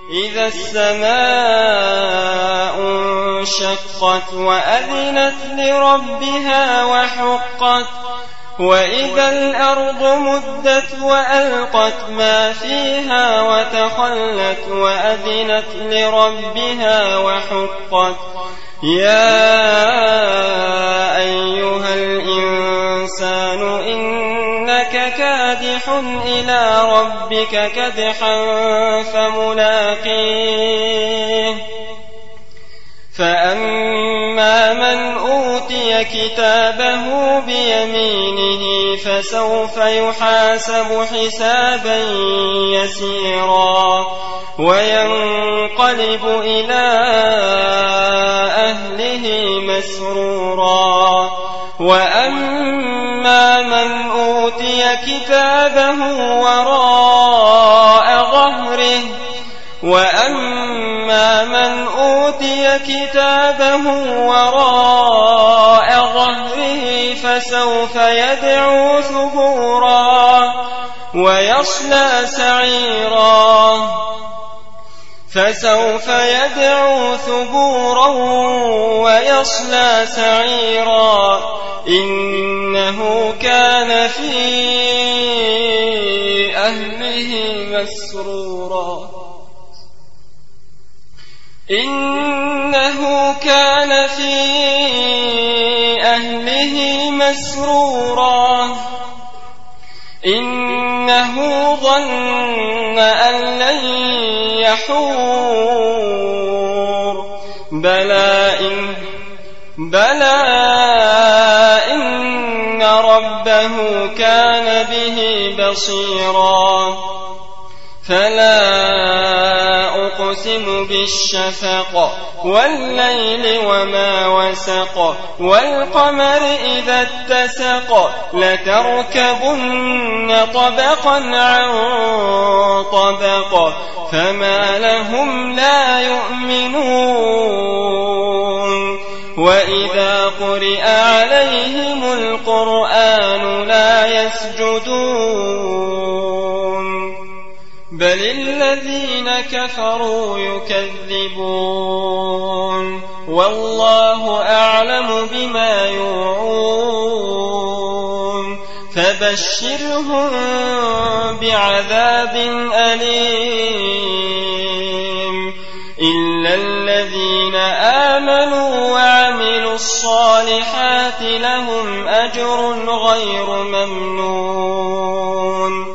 إذا السماء انشقت وأذنت لربها وحقت وإذا الأرض مدت وألقت ما فيها وتخلت وأذنت لربها وحقت يا أيها الإنسان إنك كادح إلى ربك كدحا فملاقيه فأما من أوتي كتابه بيمينه فسوف يحاسب حسابا يسيرا وينقلب إلى أهله مسرورا وأما من أوتي كتابه وراء ظهره فسوف يدعو ثبورا ويصلى سعيرا إنه كان في أهله مسرورا إنه ظن أن لن يحور بلى إن ربه كان به بصيرا فلا أقسم بالشفق والليل وما وسق والقمر إذا اتسق لتركبن طبقا عن طبق فما لهم لا يؤمنون وإذا قرئ عليهم القرآن لا يسجدون بل الذين كفروا يكذبون والله أعلم بما يوعون فبشرهم بعذاب أليم إلا الذين آمنوا وعملوا الصالحات لهم أجر غير ممنون